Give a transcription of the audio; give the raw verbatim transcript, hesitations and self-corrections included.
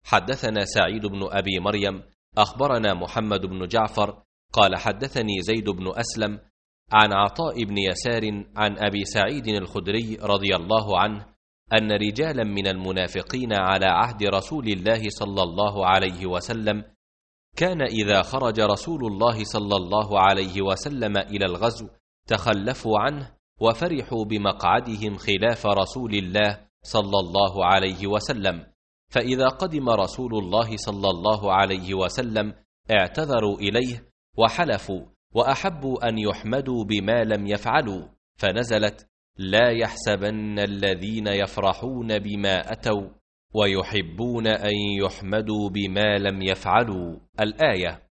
حدثنا سعيد بن أبي مريم أخبرنا محمد بن جعفر قال حدثني زيد بن أسلم عن عطاء بن يسار عن أبي سعيد الخدري رضي الله عنه أن رجالا من المنافقين على عهد رسول الله صلى الله عليه وسلم كان إذا خرج رسول الله صلى الله عليه وسلم إلى الغزو تخلفوا عنه وفرحوا بمقعدهم خلاف رسول الله صلى الله عليه وسلم، فإذا قدم رسول الله صلى الله عليه وسلم اعتذروا إليه وحلفوا وأحبوا أن يحمدوا بما لم يفعلوا، فنزلت: لا يحسبن الذين يفرحون بما أتوا ويحبون أن يحمدوا بما لم يفعلوا الآية.